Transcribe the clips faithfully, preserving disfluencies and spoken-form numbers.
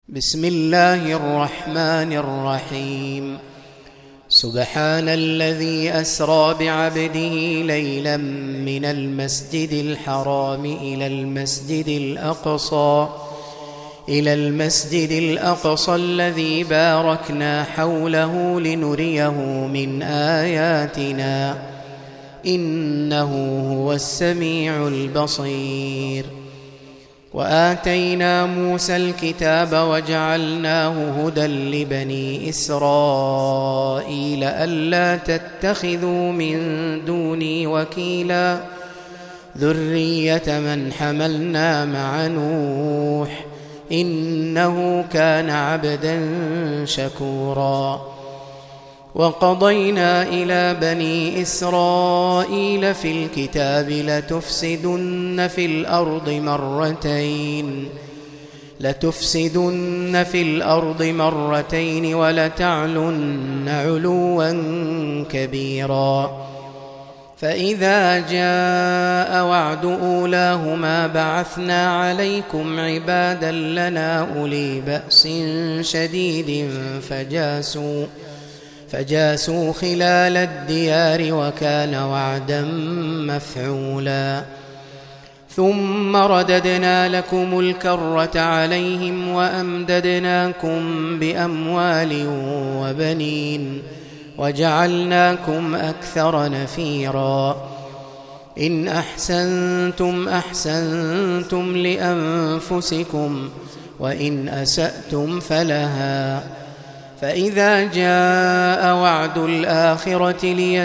بسم الله الرحمن الرحيم. سبحان الذي أسرى بعبده ليلا من المسجد الحرام إلى المسجد الأقصى إلى المسجد الأقصى الذي باركنا حوله لنريه من آياتنا إنه هو السميع البصير. وآتينا موسى الكتاب وجعلناه هدى لبني إسرائيل ألا تتخذوا من دوني وكيلا ذرية من حملنا مع نوح إنه كان عبدا شكورا. وقضينا إلى بني إسرائيل في الكتاب لتفسدن في الأرض مرتين لتفسدن في الأرض مرتين ولتعلن علوا كبيرا. فإذا جاء وعد أولاهما بعثنا عليكم عبادا لنا أولي بأس شديد فجاسوا فجاسوا خلال الديار وكان وعدا مفعولا. ثم رددنا لكم الكرة عليهم وأمددناكم بأموال وبنين وجعلناكم أكثر نفيرا. إن أحسنتم أحسنتم لأنفسكم وإن أسأتم فلها. فإذا جاء وعد الآخرة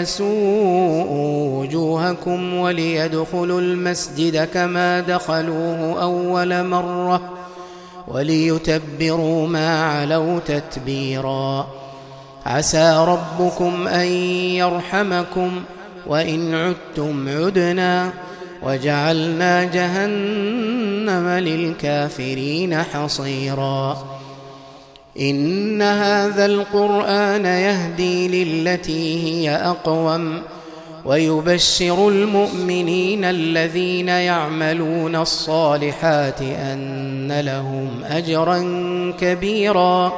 ليسوءوا وجوهكم وليدخلوا المسجد كما دخلوه أول مرة وليتبروا ما علوا تتبيرا. عسى ربكم أن يرحمكم وإن عدتم عدنا وجعلنا جهنم للكافرين حصيرا. إن هذا القرآن يهدي للتي هي أقوم ويبشر المؤمنين الذين يعملون الصالحات أن لهم أجرا كبيرا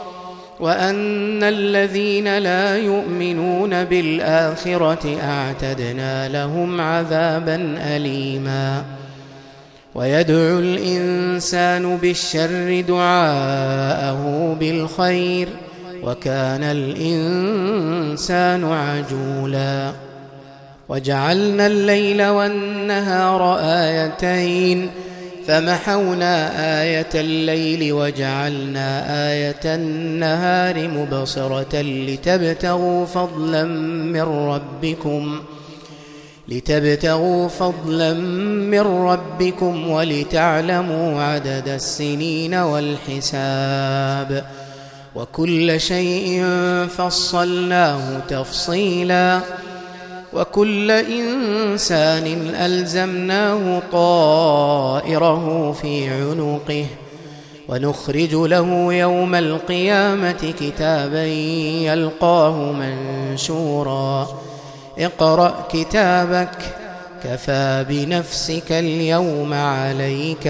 وأن الذين لا يؤمنون بالآخرة أعتدنا لهم عذابا أليما. ويدعو الإنسان بالشر دعاءه بالخير وكان الإنسان عجولا. وجعلنا الليل والنهار آيتين فمحونا آية الليل وجعلنا آية النهار مبصرة لتبتغوا فضلا من ربكم لتبتغوا فضلا من ربكم ولتعلموا عدد السنين والحساب وكل شيء فصلناه تفصيلا. وكل إنسان ألزمناه طائره في عنقه ونخرج له يوم القيامة كتابا يلقاه منشورا. اقرأ كتابك كفى بنفسك اليوم عليك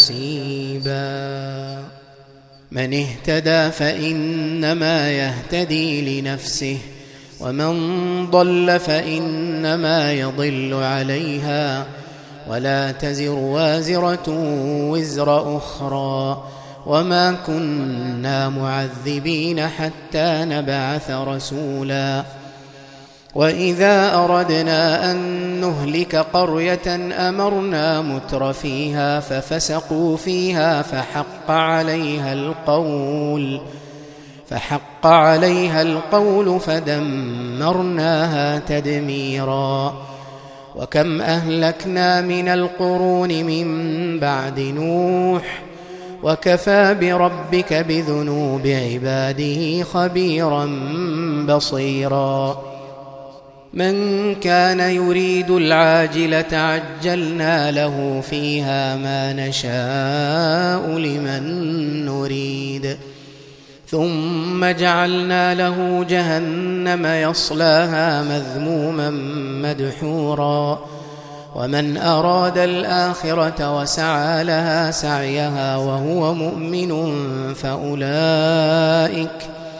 حسيبا. من اهتدى فإنما يهتدي لنفسه ومن ضل فإنما يضل عليها ولا تزر وازرة وزر أخرى وما كنا معذبين حتى نبعث رسولا. وإذا أردنا أن نهلك قرية أمرنا متر فيها ففسقوا فيها فحق عليها القول فحق عليها القول فدمرناها تدميرا. وكم أهلكنا من القرون من بعد نوح وكفى بربك بذنوب عباده خبيرا بصيرا. من كان يريد العاجلة عجلنا له فيها ما نشاء لمن نريد ثم جعلنا له جهنم يصلاها مذموما مدحورا ومن أراد الآخرة وسعى لها سعيها وهو مؤمن فأولئك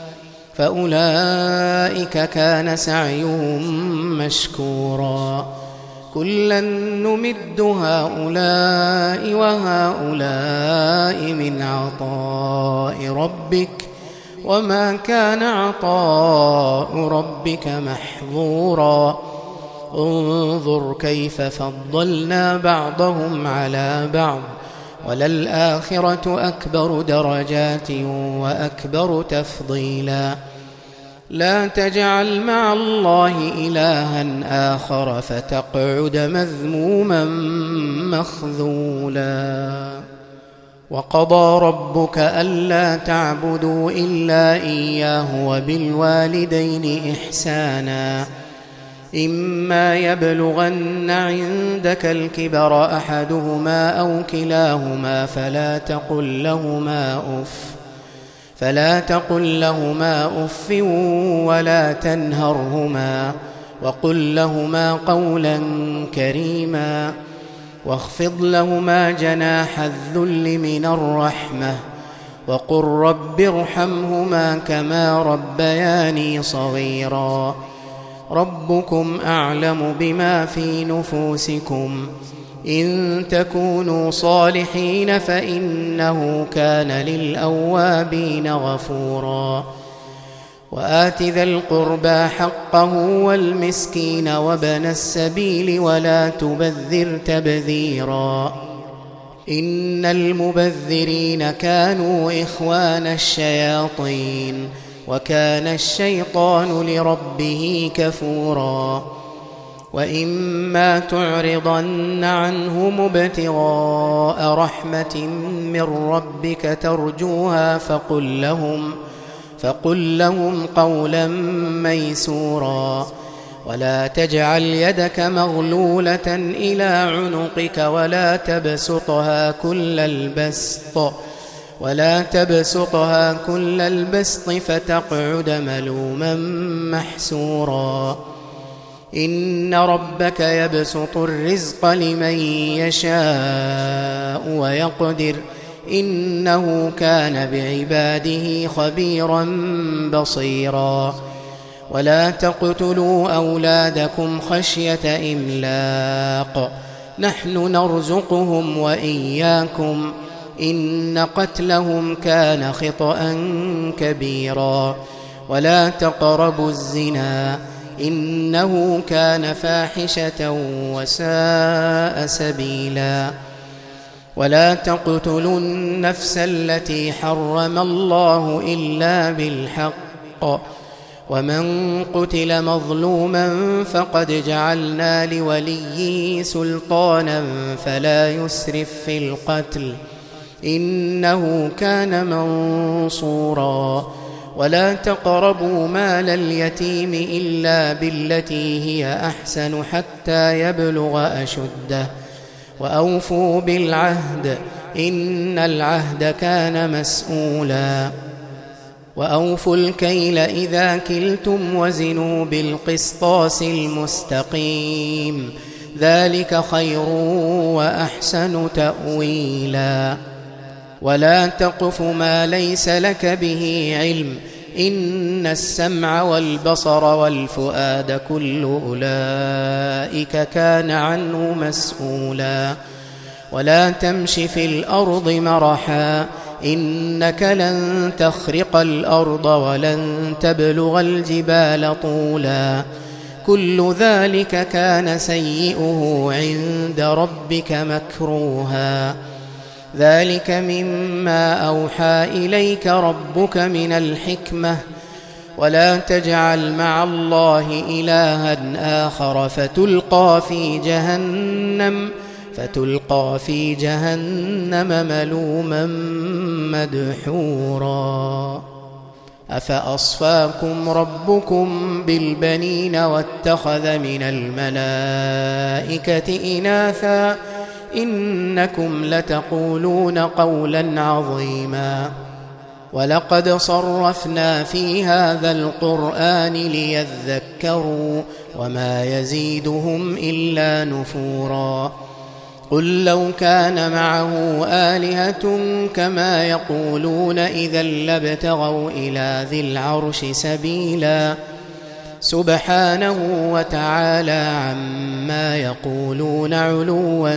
فأولئك كان سعيهم مشكورا كلا نمد هؤلاء وهؤلاء من عطاء ربك وما كان عطاء ربك محظورا انظر كيف فضلنا بعضهم على بعض وللآخرة أكبر درجات وأكبر تفضيلا لا تجعل مع الله إلها آخر فتقعد مذموما مخذولا وقضى ربك ألا تعبدوا إلا إياه وبالوالدين إحسانا إما يبلغن عندك الكبر أحدهما أو كلاهما فلا تقل لهما أف فلا تقل لهما أف ولا تنهرهما وقل لهما قولا كريما واخفض لهما جناح الذل من الرحمة وقل رب ارحمهما كما ربياني صغيرا ربكم أعلم بما في نفوسكم إن تكونوا صالحين فإنه كان للأوابين غفورا وآت ذا القربى حقه والمسكين وابن السبيل ولا تبذر تبذيرا إن المبذرين كانوا إخوان الشياطين وكان الشيطان لربه كفورا وإما تعرضن عنهم ابتغاء رحمة من ربك ترجوها فقل لهم فقل لهم قولا ميسورا ولا تجعل يدك مغلولة إلى عنقك ولا تبسطها كل البسط ولا تبسطها كل البسط فتقعد ملوما محسورا إن ربك يبسط الرزق لمن يشاء ويقدر إنه كان بعباده خبيرا بصيرا ولا تقتلوا أولادكم خشية إملاق نحن نرزقهم وإياكم إن قتلهم كان خطأ كبيرا ولا تقربوا الزنا إنه كان فاحشة وساء سبيلا ولا تقتلوا النفس التي حرم الله إلا بالحق ومن قتل مظلوما فقد جعلنا لوليه سلطانا فلا يسرف في القتل إنه كان منصورا ولا تقربوا مال اليتيم إلا بالتي هي أحسن حتى يبلغ أشده وأوفوا بالعهد إن العهد كان مسؤولا وأوفوا الكيل إذا كلتم وزنوا بالقسطاس المستقيم ذلك خير وأحسن تأويلا ولا تقف ما ليس لك به علم إن السمع والبصر والفؤاد كل أولئك كان عنه مسؤولا ولا تمش في الأرض مرحا إنك لن تخرق الأرض ولن تبلغ الجبال طولا كل ذلك كان سيئه عند ربك مكروها ذلك مما أوحى إليك ربك من الحكمة ولا تجعل مع الله إلها آخر فتلقى في جهنم فتلقى في جهنم ملوما مدحورا أفأصفاكم ربكم بالبنين واتخذ من الملائكة إناثا إنكم لتقولون قولا عظيما ولقد صرفنا في هذا القرآن ليذكروا وما يزيدهم إلا نفورا قل لو كان معه آلهة كما يقولون إذا لابتغوا إلى ذي العرش سبيلا سبحانه وتعالى عما يقولون علوا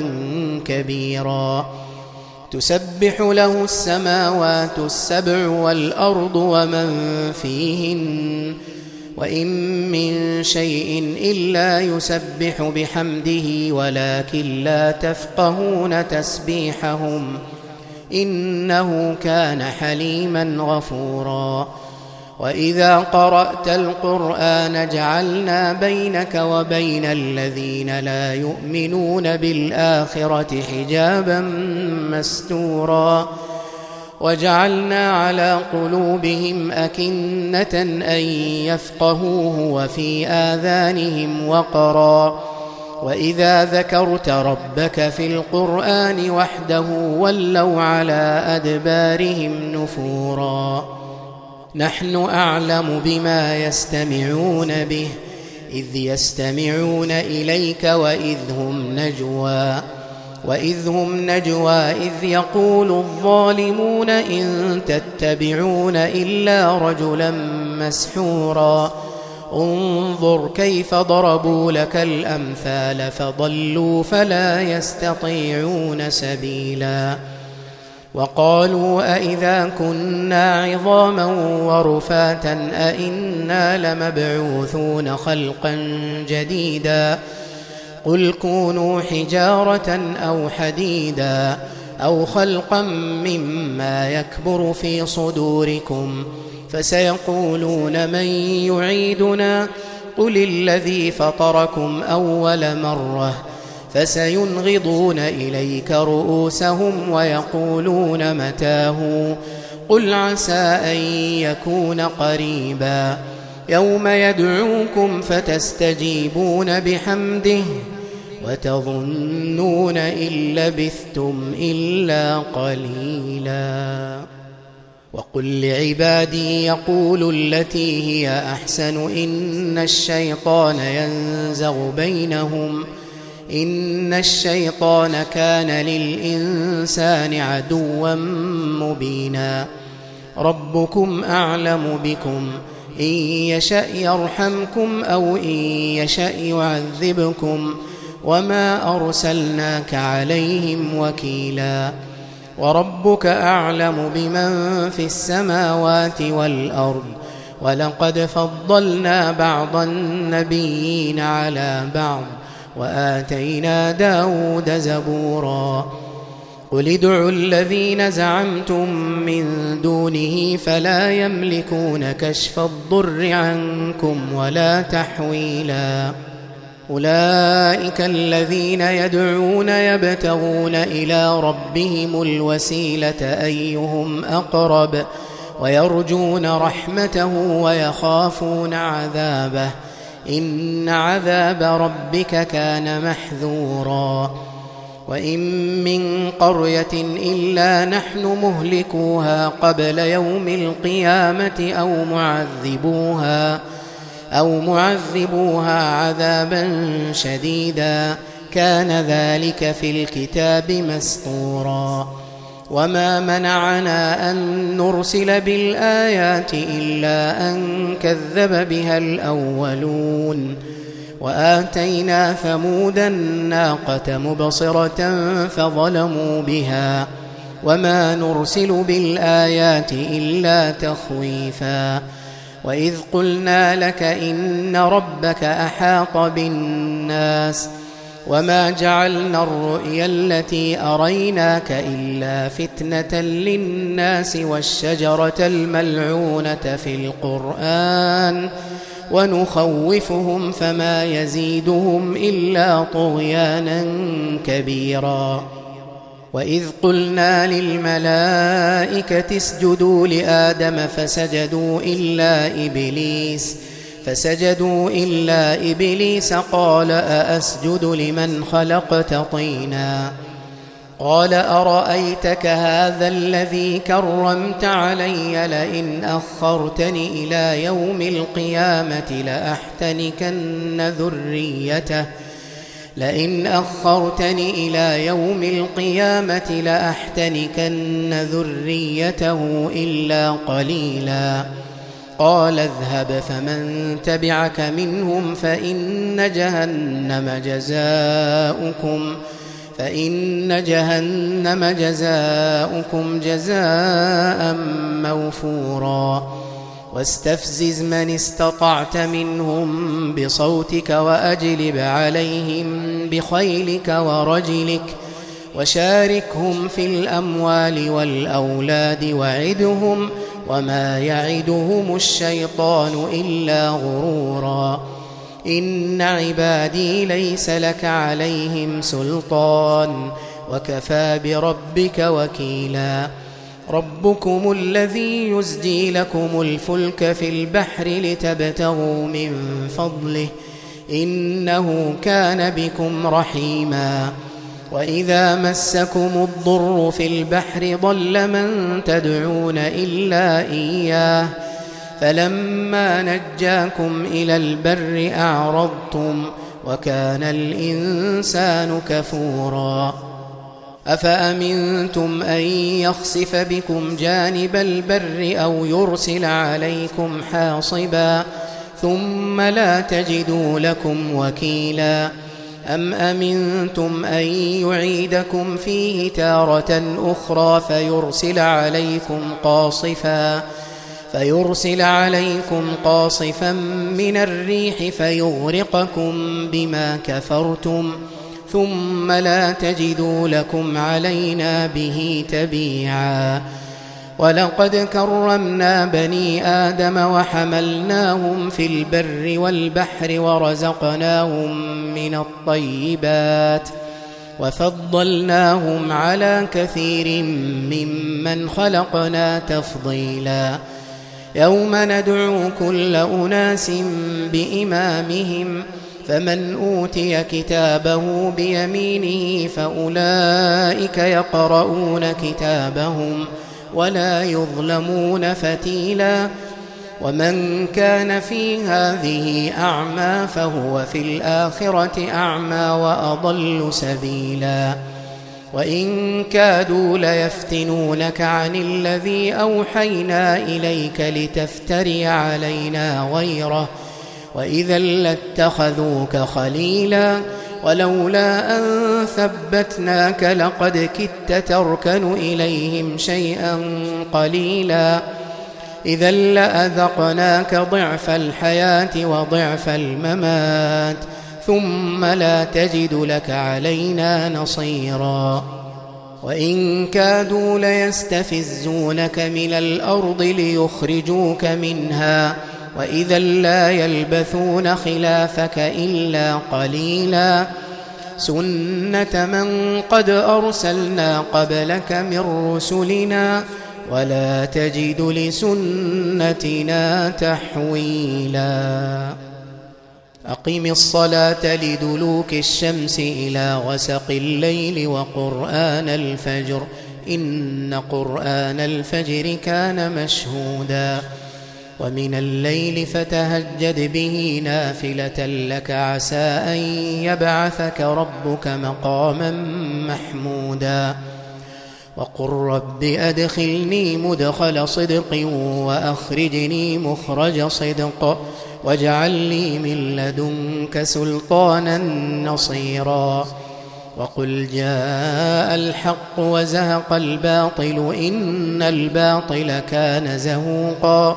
كبيرا تسبح له السماوات السبع والأرض ومن فيهن وإن من شيء إلا يسبح بحمده ولكن لا تفقهون تسبيحهم إنه كان حليما غفورا وإذا قرأت القرآن جعلنا بينك وبين الذين لا يؤمنون بالآخرة حجابا مستورا وجعلنا على قلوبهم أكنة أن يفقهوه وفي آذانهم وقرا وإذا ذكرت ربك في القرآن وحده ولوا على أدبارهم نفورا نحن أعلم بما يستمعون به إذ يستمعون إليك وإذ هم نجوى وإذ هم نجوى إذ يقول الظالمون إن تتبعون إلا رجلا مسحورا انظر كيف ضربوا لك الأمثال فضلوا فلا يستطيعون سبيلا وقالوا أئذا كنا عظاما ورفاتا أئنا لمبعوثون خلقا جديدا قل كونوا حجارة أو حديدا أو خلقا مما يكبر في صدوركم فسيقولون من يعيدنا قل الذي فطركم أول مرة فسينغضون إليك رؤوسهم ويقولون متاه قل عسى أن يكون قريبا يوم يدعوكم فتستجيبون بحمده وتظنون إن لبثتم إلا قليلا وقل لعبادي يقولوا التي هي أحسن إن الشيطان ينزغ بينهم إن الشيطان كان للإنسان عدوا مبينا ربكم أعلم بكم إن يشأ يرحمكم أو إن يشأ يعذبكم وما أرسلناك عليهم وكيلا وربك أعلم بمن في السماوات والأرض ولقد فضلنا بعض النبيين على بعض وآتينا داود زبورا قل ادعوا الذين زعمتم من دونه فلا يملكون كشف الضر عنكم ولا تحويلا أولئك الذين يدعون يبتغون إلى ربهم الوسيلة أيهم أقرب ويرجون رحمته ويخافون عذابه إن عذاب ربك كان محذورا وإن من قرية إلا نحن مهلكوها قبل يوم القيامة أو معذبوها أو معذبوها عذابا شديدا كان ذلك في الكتاب مسطورا وما منعنا أن نرسل بالآيات إلا أن كذب بها الأولون وآتينا ثمود الناقة مبصرة فظلموا بها وما نرسل بالآيات إلا تخويفا وإذ قلنا لك إن ربك أحاط بالناس وما جعلنا الرؤيا التي أريناك إلا فتنة للناس والشجرة الملعونة في القرآن ونخوفهم فما يزيدهم إلا طغيانا كبيرا وإذ قلنا للملائكة اسجدوا لآدم فسجدوا إلا إبليس فسجدوا إلا إبليس قال أأسجد لمن خلقت طينا قال أرأيتك هذا الذي كرمت علي لئن أخرتني إلى يوم القيامة لأحتنكن ذريته لئن أخرتني إلى يوم القيامة لأحتنكن ذريته إلا قليلا قال اذهب فمن تبعك منهم فإن جهنم جزاؤكم فإن جهنم جزاؤكم جزاء موفورا واستفزز من استطعت منهم بصوتك وأجلب عليهم بخيلك ورجلك وشاركهم في الأموال والأولاد وعدهم وما يعدهم الشيطان إلا غرورا إن عبادي ليس لك عليهم سلطان وكفى بربك وكيلا ربكم الذي يزجي لكم الفلك في البحر لتبتغوا من فضله إنه كان بكم رحيما وإذا مسكم الضر في البحر ضل من تدعون إلا إياه فلما نجاكم إلى البر أعرضتم وكان الإنسان كفورا أفأمنتم أن يخسف بكم جانب البر أو يرسل عليكم حاصبا ثم لا تجدوا لكم وكيلا أم أمنتم أن يعيدكم فيه تارة أخرى فيرسل عليكم قاصفا فيرسل عليكم قاصفا من الريح فيغرقكم بما كفرتم ثم لا تجدوا لكم علينا به تبيعا ولقد كرمنا بني آدم وحملناهم في البر والبحر ورزقناهم من الطيبات وفضلناهم على كثير ممن خلقنا تفضيلا يوم ندعو كل أناس بإمامهم فمن أوتي كتابه بيمينه فأولئك يقرؤون كتابهم ولا يظلمون فتيلا ومن كان في هذه أعمى فهو في الآخرة أعمى وأضل سبيلا وإن كادوا ليفتنونك عن الذي أوحينا إليك لتفتري علينا غيره وإذا لاتخذوك خليلا ولولا أن ثبتناك لقد كدت تركن إليهم شيئا قليلا إذا لأذقناك ضعف الحياة وضعف الممات ثم لا تجد لك علينا نصيرا وإن كادوا ليستفزونك من الأرض ليخرجوك منها وإذا لا يلبثون خلافك إلا قليلا سنة من قد أرسلنا قبلك من رسلنا ولا تجد لسنتنا تحويلا أقم الصلاة لدلوك الشمس إلى غسق الليل وقرآن الفجر إن قرآن الفجر كان مشهودا ومن الليل فتهجد به نافلة لك عسى أن يبعثك ربك مقاما محمودا وقل رب أدخلني مدخل صدق وأخرجني مخرج صدق واجعل لي من لدنك سلطانا نصيرا وقل جاء الحق وزهق الباطل إن الباطل كان زهوقا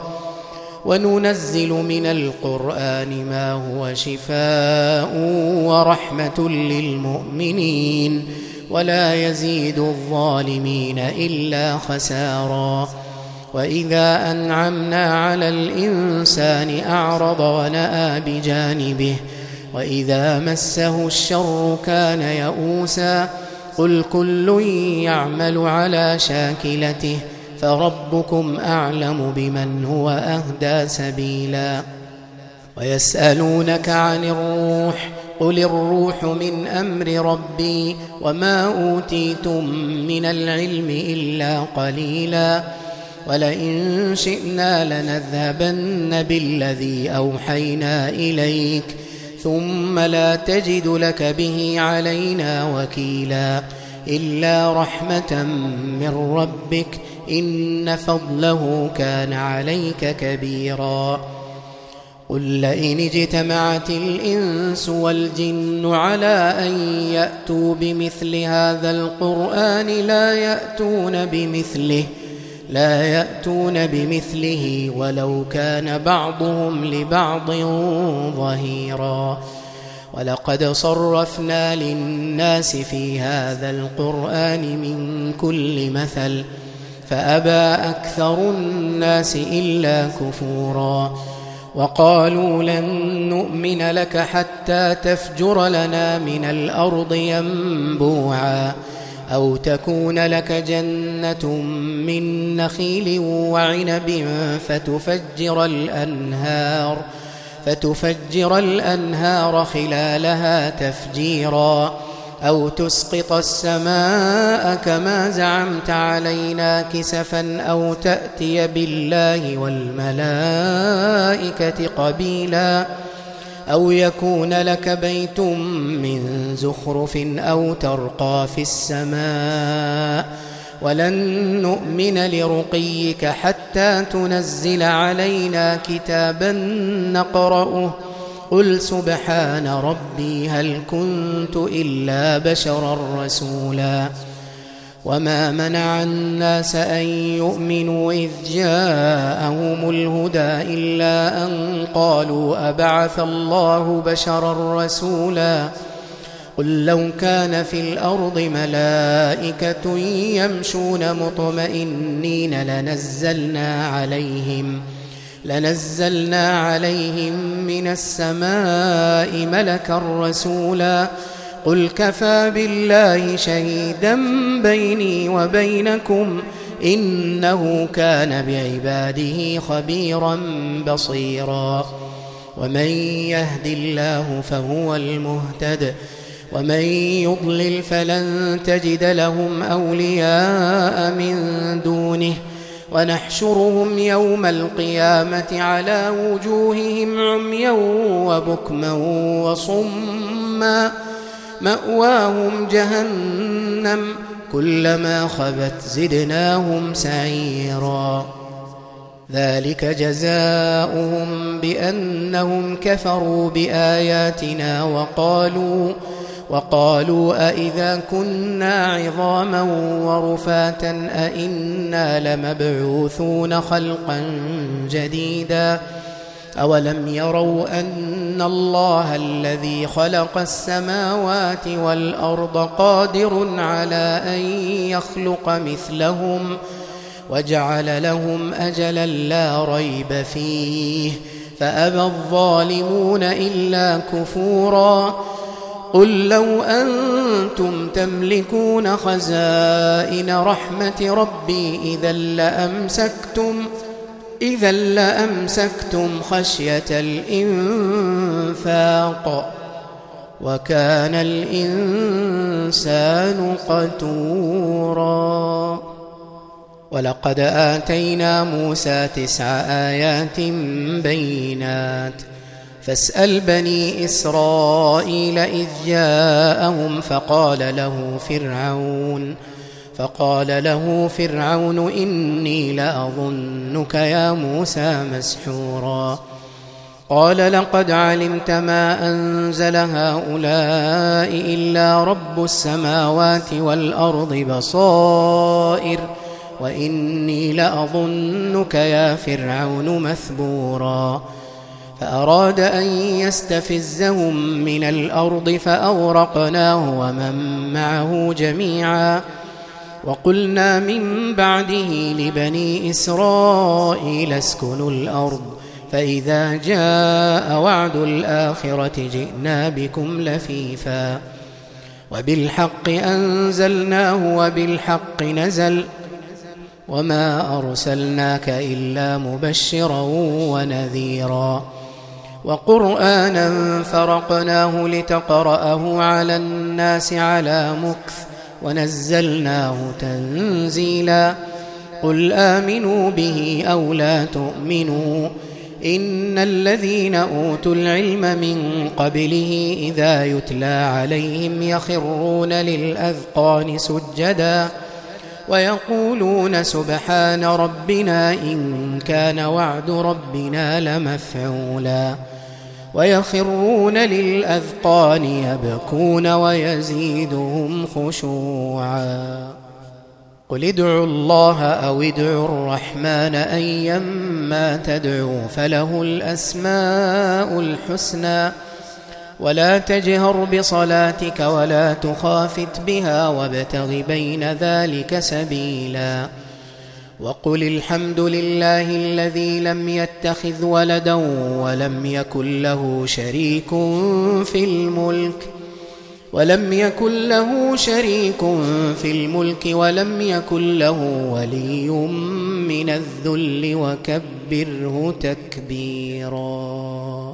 وننزل من القرآن ما هو شفاء ورحمة للمؤمنين ولا يزيد الظالمين إلا خسارا وإذا أنعمنا على الإنسان أعرض ونأى بجانبه وإذا مسه الشر كان يئوسا قل كل يعمل على شاكلته فربكم أعلم بمن هو أهدى سبيلا ويسألونك عن الروح قل الروح من أمر ربي وما أوتيتم من العلم إلا قليلا ولئن شئنا لنذهبن بالذي أوحينا إليك ثم لا تجد لك به علينا وكيلا إلا رحمة من ربك إن فضله كان عليك كبيرا قل لئن اجتمعت الإنس والجن على أن يأتوا بمثل هذا القرآن لا يأتون بمثله لا يأتون بمثله ولو كان بعضهم لبعض ظهيرا ولقد صرفنا للناس في هذا القرآن من كل مثل فأبى أكثر الناس إلا كفورا وقالوا لن نؤمن لك حتى تفجر لنا من الأرض ينبوعا أو تكون لك جنة من نخيل وعنب فتفجر الأنهار فتفجر الأنهار خلالها تفجيرا أو تسقط السماء كما زعمت علينا كسفا أو تأتي بالله والملائكة قبيلا أو يكون لك بيت من زخرف أو ترقى في السماء ولن نؤمن لرقيك حتى تنزل علينا كتابا نقرأه قل سبحان ربي هل كنت إلا بشرا رسولا وما منع الناس أن يؤمنوا إذ جاءهم الهدى إلا أن قالوا أبعث الله بشرا رسولا قل لو كان في الأرض ملائكة يمشون مطمئنين لنزلنا عليهم لنزلنا عليهم من السماء ملكا رسولا قل كفى بالله شهيدا بيني وبينكم إنه كان بعباده خبيرا بصيرا ومن يهد الله فهو المهتد ومن يضلل فلن تجد لهم أولياء من دونه ونحشرهم يوم القيامة على وجوههم عميا وبكما وصما مأواهم جهنم كلما خبت زدناهم سعيرا ذلك جزاؤهم بأنهم كفروا بآياتنا وقالوا وقالوا أئذا كنا عظاما ورفاتا أئنا لمبعوثون خلقا جديدا أولم يروا أن الله الذي خلق السماوات والأرض قادر على أن يخلق مثلهم وجعل لهم أجلا لا ريب فيه فأبى الظالمون إلا كفورا قل لو أنتم تملكون خزائن رحمة ربي إذا لأمسكتم إذا لأمسكتم خشية الإنفاق وكان الإنسان قتورا ولقد آتينا موسى تسع آيات بينات فاسأل بني إسرائيل إذ جاءهم فقال له فرعون فقال له فرعون إني لأظنك يا موسى مسحورا قال لقد علمت ما أنزل هؤلاء إلا رب السماوات والأرض بصائر وإني لأظنك يا فرعون مثبورا فأراد أن يستفزهم من الأرض فأغرقناه ومن معه جميعا وقلنا من بعده لبني إسرائيل اسكنوا الأرض فإذا جاء وعد الآخرة جئنا بكم لفيفا وبالحق أنزلناه وبالحق نزل وما أرسلناك إلا مبشرا ونذيرا وقرآنا فرقناه لتقرأه على الناس على مكث ونزلناه تنزيلا قل آمنوا به أو لا تؤمنوا إن الذين أوتوا العلم من قبله إذا يتلى عليهم يخرون للأذقان سجدا ويقولون سبحان ربنا إن كان وعد ربنا لمفعولا ويخرون للأذقان يبكون ويزيدهم خشوعا قل ادعوا الله أو ادعوا الرحمن أيما تدعوا فله الأسماء الحسنى ولا تجهر بصلاتك ولا تخافت بها وابتغ بين ذلك سبيلا وقل الحمد لله الذي لم يتخذ ولدا ولم يكن له شريك في الملك ولم يكن له شريك في الملك ولم يكن له ولي من الذل وكبره تكبيرا.